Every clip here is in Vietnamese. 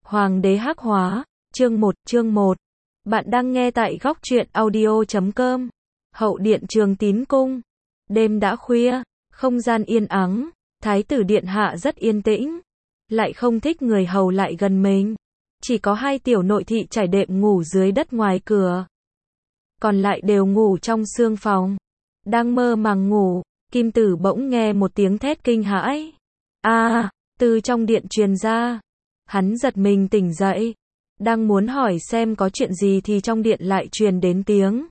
Hoàng đế hắc hóa, chương 1. Bạn đang nghe tại góc truyện audio.com. Hậu điện Trường Tín cung. Đêm đã khuya, không gian yên ắng, thái tử điện hạ rất yên tĩnh, lại không thích người hầu lại gần mình. Chỉ có hai tiểu nội thị trải đệm ngủ dưới đất ngoài cửa. Còn lại đều ngủ trong sương phòng. Đang mơ màng ngủ, Kim Tử bỗng nghe một tiếng thét kinh hãi. Từ trong điện truyền ra. Hắn giật mình tỉnh dậy, đang muốn hỏi xem có chuyện gì thì trong điện lại truyền đến tiếng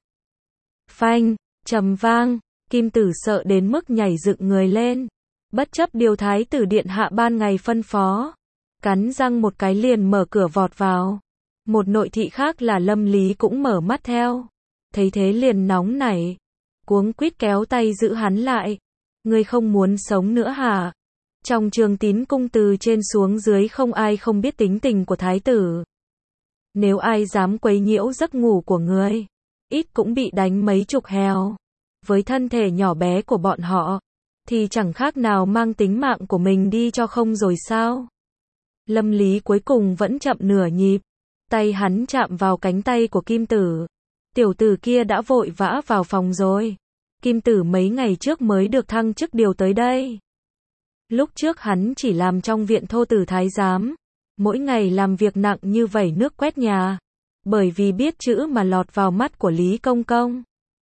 phanh, trầm vang. Kim Tử sợ đến mức nhảy dựng người lên, bất chấp điều thái tử điện hạ ban ngày phân phó, cắn răng một cái liền mở cửa vọt vào. Một nội thị khác là Lâm Lý cũng mở mắt theo, thấy thế liền nóng nảy, cuống quýt kéo tay giữ hắn lại. Ngươi không muốn sống nữa hả? Trong Trường Tín cung từ trên xuống dưới không ai không biết tính tình của thái tử. Nếu ai dám quấy nhiễu giấc ngủ của ngươi, ít cũng bị đánh mấy chục heo. Với thân thể nhỏ bé của bọn họ, thì chẳng khác nào mang tính mạng của mình đi cho không rồi sao? Lâm Lý cuối cùng vẫn chậm nửa nhịp, tay hắn chạm vào cánh tay của Kim Tử. Tiểu tử kia đã vội vã vào phòng rồi. Kim Tử mấy ngày trước mới được thăng chức điều tới đây. Lúc trước hắn chỉ làm trong viện thô tử thái giám, mỗi ngày làm việc nặng như vẩy nước quét nhà, bởi vì biết chữ mà lọt vào mắt của Lý Công Công,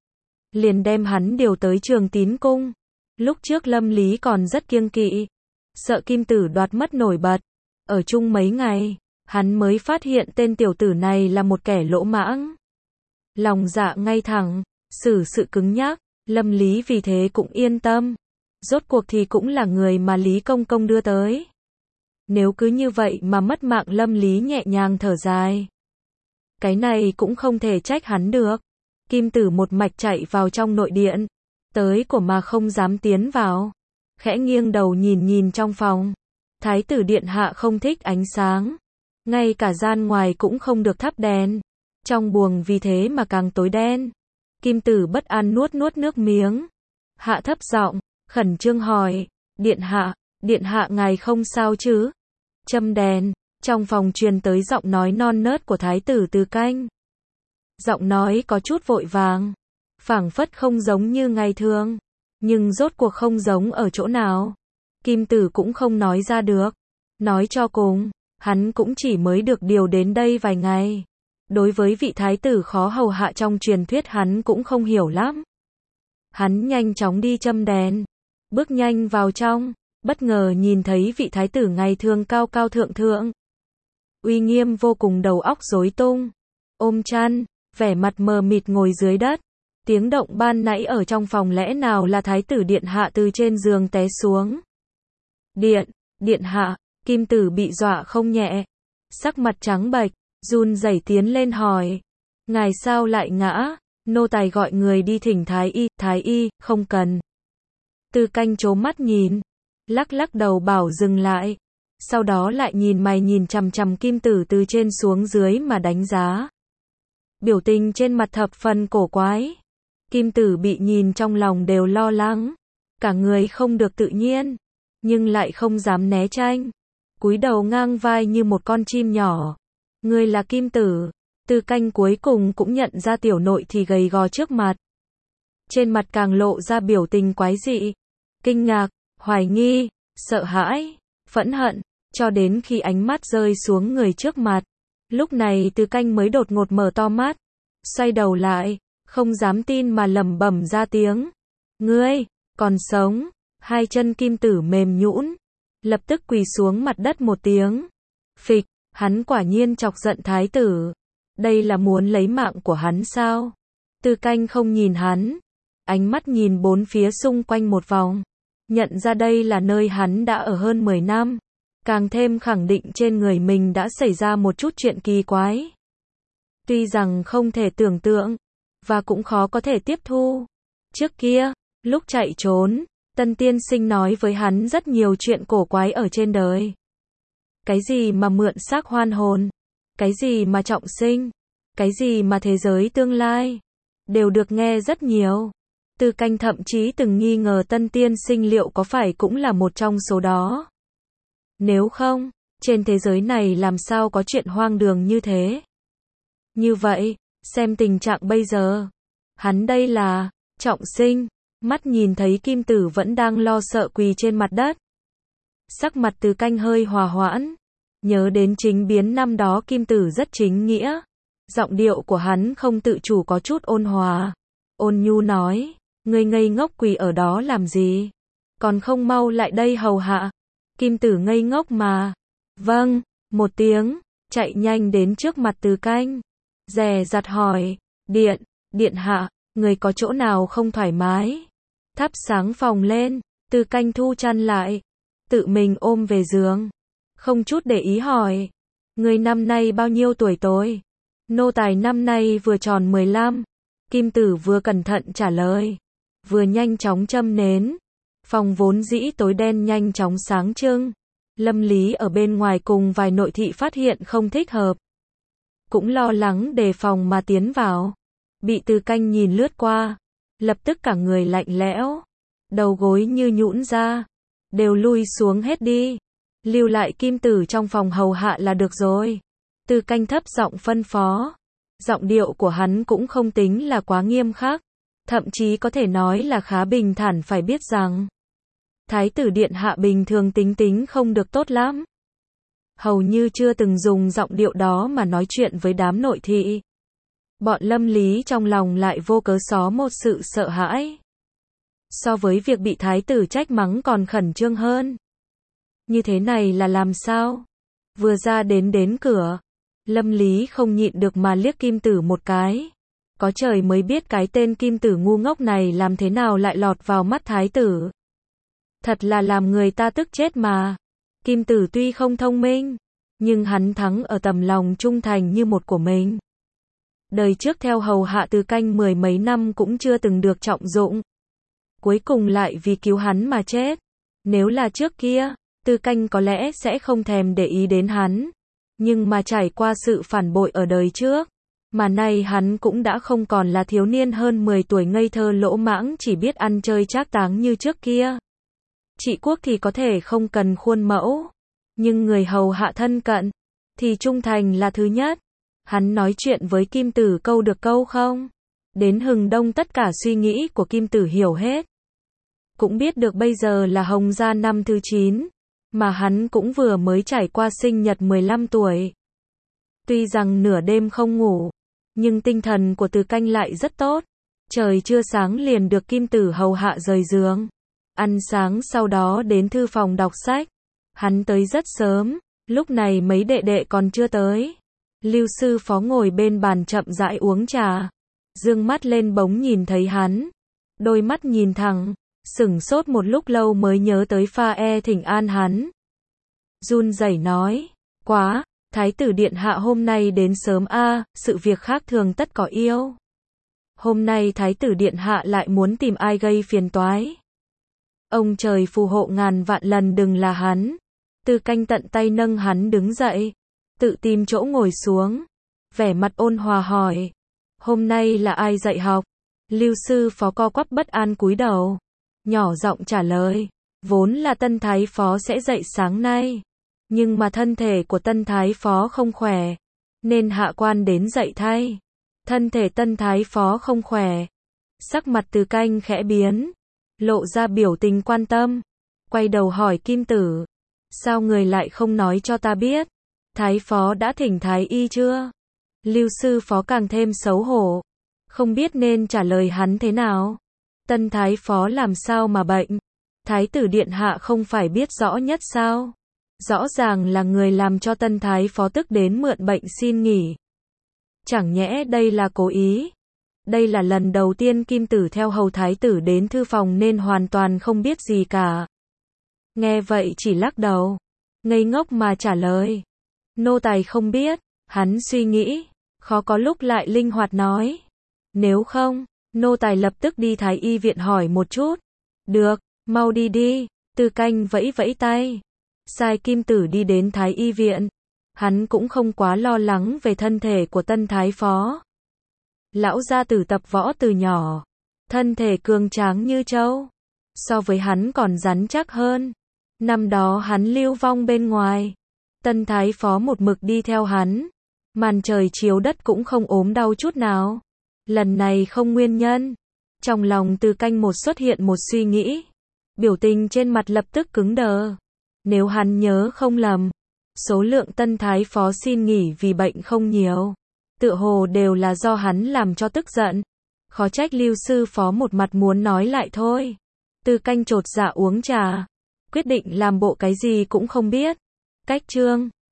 liền đem hắn điều tới Trường Tín cung. Lúc trước Lâm Lý còn rất kiêng kỵ, sợ Kim Tử đoạt mất nổi bật. Ở chung mấy ngày, hắn mới phát hiện tên tiểu tử này là một kẻ lỗ mãng, lòng dạ ngay thẳng, xử sự cứng nhắc. Lâm Lý vì thế cũng yên tâm. Rốt cuộc thì cũng là người mà Lý Công Công đưa tới. Nếu cứ như vậy mà mất mạng, Lâm Lý nhẹ nhàng thở dài. Cái này cũng không thể trách hắn được. Kim Tử một mạch chạy vào trong nội điện, tới của mà không dám tiến vào, khẽ nghiêng đầu nhìn trong phòng. Thái tử điện hạ không thích ánh sáng, ngay cả gian ngoài cũng không được thắp đèn, trong buồng vì thế mà càng tối đen. Kim Tử bất an nuốt nước miếng, hạ thấp giọng, khẩn trương hỏi, điện hạ ngài không sao chứ? Châm đèn. Trong phòng truyền tới giọng nói non nớt của thái tử Từ Canh. Giọng nói có chút vội vàng, phảng phất không giống như ngày thường, nhưng rốt cuộc không giống ở chỗ nào, Kim Tử cũng không nói ra được. Nói cho cùng, hắn cũng chỉ mới được điều đến đây vài ngày. Đối với vị thái tử khó hầu hạ trong truyền thuyết hắn cũng không hiểu lắm. Hắn nhanh chóng đi châm đèn, bước nhanh vào trong, bất ngờ nhìn thấy vị thái tử ngày thường cao cao thượng thượng, uy nghiêm vô cùng, đầu óc rối tung, ôm chăn, vẻ mặt mờ mịt ngồi dưới đất. Tiếng động ban nãy ở trong phòng lẽ nào là thái tử điện hạ từ trên giường té xuống? Điện hạ. Kim Tử bị dọa không nhẹ, sắc mặt trắng bệch, run rẩy tiến lên hỏi, ngài sao lại ngã? Nô tài gọi người đi thỉnh thái y, không cần. Từ Canh trố mắt nhìn, lắc đầu bảo dừng lại, sau đó lại nhìn mày nhìn chằm chằm Kim Tử từ trên xuống dưới mà đánh giá. Biểu tình trên mặt thập phần cổ quái. Kim Tử bị nhìn trong lòng đều lo lắng, cả người không được tự nhiên, nhưng lại không dám né tránh, cúi đầu ngang vai như một con chim nhỏ. Ngươi là Kim Tử? Từ Canh cuối cùng cũng nhận ra tiểu nội thì gầy gò trước mặt. Trên mặt càng lộ ra biểu tình quái dị, kinh ngạc, hoài nghi, sợ hãi, phẫn hận, cho đến khi ánh mắt rơi xuống người trước mặt. Lúc này Từ Canh mới đột ngột mở to mắt, xoay đầu lại, không dám tin mà lẩm bẩm ra tiếng, ngươi, còn sống. Hai chân Kim Tử mềm nhũn, lập tức quỳ xuống mặt đất một tiếng. Phịch, hắn quả nhiên chọc giận thái tử. Đây là muốn lấy mạng của hắn sao? Từ Canh không nhìn hắn, ánh mắt nhìn bốn phía xung quanh một vòng, nhận ra đây là nơi hắn đã ở hơn 10 năm, càng thêm khẳng định trên người mình đã xảy ra một chút chuyện kỳ quái. Tuy rằng không thể tưởng tượng, và cũng khó có thể tiếp thu. Trước kia, lúc chạy trốn, Tân tiên sinh nói với hắn rất nhiều chuyện cổ quái ở trên đời. Cái gì mà mượn xác hoan hồn, cái gì mà trọng sinh, cái gì mà thế giới tương lai, đều được nghe rất nhiều. Từ Canh thậm chí từng nghi ngờ Tân tiên sinh liệu có phải cũng là một trong số đó. Nếu không, Trên thế giới này làm sao có chuyện hoang đường như thế? Như vậy, xem tình trạng bây giờ. Hắn đây là trọng sinh, mắt nhìn thấy Kim Tử vẫn đang lo sợ quỳ trên mặt đất. Sắc mặt Từ Canh hơi hòa hoãn, nhớ đến chính biến năm đó Kim Tử rất chính nghĩa. Giọng điệu của hắn không tự chủ có chút ôn hòa. Ôn nhu nói, ngươi ngây ngốc quỳ ở đó làm gì? Còn không mau lại đây hầu hạ. Kim Tử ngây ngốc mà. Vâng, một tiếng, chạy nhanh đến trước mặt Từ Canh. Dè dặt hỏi, điện hạ, người có chỗ nào không thoải mái? Thắp sáng phòng lên, Từ Canh thu chăn lại, tự mình ôm về giường. Không chút để ý hỏi, người năm nay bao nhiêu tuổi tôi? Nô tài năm nay vừa tròn 15. Kim Tử vừa cẩn thận trả lời, vừa nhanh chóng châm nến. Phòng vốn dĩ tối đen nhanh chóng sáng trưng. Lâm Lý ở bên ngoài cùng vài nội thị phát hiện không thích hợp, cũng lo lắng đề phòng mà tiến vào. Bị Từ Canh nhìn lướt qua, lập tức cả người lạnh lẽo, đầu gối như nhũn ra, đều lui xuống hết đi, lưu lại Kim Tử trong phòng hầu hạ là được rồi. Từ Canh thấp giọng phân phó. Giọng điệu của hắn cũng không tính là quá nghiêm khắc, thậm chí có thể nói là khá bình thản, phải biết rằng Thái tử điện hạ bình thường tính không được tốt lắm. Hầu như chưa từng dùng giọng điệu đó mà nói chuyện với đám nội thị. Bọn Lâm Lý trong lòng lại vô cớ xó một sự sợ hãi. So với việc bị thái tử trách mắng còn khẩn trương hơn. Như thế này là làm sao? Vừa ra đến cửa, Lâm Lý không nhịn được mà liếc Kim Tử một cái. Có trời mới biết cái tên Kim Tử ngu ngốc này làm thế nào lại lọt vào mắt thái tử. Thật là làm người ta tức chết mà. Kim Tử tuy không thông minh, nhưng hắn thắng ở tầm lòng trung thành như một của mình. Đời trước theo hầu hạ Từ Canh 10 mấy năm cũng chưa từng được trọng dụng. Cuối cùng lại vì cứu hắn mà chết. Nếu là trước kia, Từ Canh có lẽ sẽ không thèm để ý đến hắn. Nhưng mà trải qua sự phản bội ở đời trước, mà nay hắn cũng đã không còn là thiếu niên hơn 10 tuổi ngây thơ lỗ mãng chỉ biết ăn chơi trác táng như trước kia. Trị quốc thì có thể không cần khuôn mẫu, nhưng người hầu hạ thân cận thì trung thành là thứ nhất. Hắn nói chuyện với Kim Tử câu được câu không, đến hừng đông tất cả suy nghĩ của Kim Tử hiểu hết. Cũng biết được bây giờ là Hồng Gia năm thứ 9, mà hắn cũng vừa mới trải qua sinh nhật 15 tuổi. Tuy rằng nửa đêm không ngủ, nhưng tinh thần của Từ Canh lại rất tốt. Trời chưa sáng liền được Kim Tử hầu hạ rời giường. Ăn sáng sau đó đến thư phòng đọc sách. Hắn tới rất sớm, lúc này mấy đệ đệ còn chưa tới. Lưu sư phó ngồi bên bàn chậm rãi uống trà. Dương mắt lên bỗng nhìn thấy hắn. Đôi mắt nhìn thẳng, sửng sốt một lúc lâu mới nhớ tới pha thỉnh an hắn. Run rẩy nói, quá, thái tử điện hạ hôm nay đến sớm a, sự việc khác thường tất có yêu. Hôm nay thái tử điện hạ lại muốn tìm ai gây phiền toái. Ông trời phù hộ ngàn vạn lần đừng là hắn. Từ Canh tận tay nâng hắn đứng dậy, tự tìm chỗ ngồi xuống, vẻ mặt ôn hòa hỏi, hôm nay là ai dạy học? Lưu sư phó co quắp bất an cúi đầu, nhỏ giọng trả lời, vốn là Tân thái phó sẽ dạy sáng nay, nhưng mà thân thể của Tân thái phó không khỏe, nên hạ quan đến dạy thay. Thân thể Tân thái phó không khỏe. Sắc mặt Từ Canh khẽ biến, lộ ra biểu tình quan tâm, quay đầu hỏi Kim Tử, sao người lại không nói cho ta biết? Thái phó đã thỉnh thái y chưa? Lưu sư phó càng thêm xấu hổ, không biết nên trả lời hắn thế nào. Tân thái phó làm sao mà bệnh? Thái tử điện hạ không phải biết rõ nhất sao? Rõ ràng là người làm cho Tân thái phó tức đến mượn bệnh xin nghỉ. Chẳng nhẽ đây là cố ý? Đây là lần đầu tiên Kim Tử theo hầu thái tử đến thư phòng nên hoàn toàn không biết gì cả. Nghe vậy chỉ lắc đầu, ngây ngốc mà trả lời, nô tài không biết. Hắn suy nghĩ, khó có lúc lại linh hoạt nói, nếu không, nô tài lập tức đi thái y viện hỏi một chút. Được, mau đi đi. Từ Canh vẫy vẫy tay, sai Kim Tử đi đến thái y viện. Hắn cũng không quá lo lắng về thân thể của Tân thái phó. Lão gia tử tập võ từ nhỏ, thân thể cường tráng như trâu, so với hắn còn rắn chắc hơn. Năm đó hắn lưu vong bên ngoài, Tân thái phó một mực đi theo hắn. Màn trời chiếu đất cũng không ốm đau chút nào. Lần này không nguyên nhân. Trong lòng Từ Canh một xuất hiện một suy nghĩ. Biểu tình trên mặt lập tức cứng đờ. Nếu hắn nhớ không lầm, số lượng tân thái phó xin nghỉ vì bệnh không nhiều. Tựa hồ đều là do hắn làm cho tức giận. Khó trách Lưu sư phó một mặt muốn nói lại thôi. Từ Canh chột dạ uống trà. Quyết định làm bộ cái gì cũng không biết. Cách chương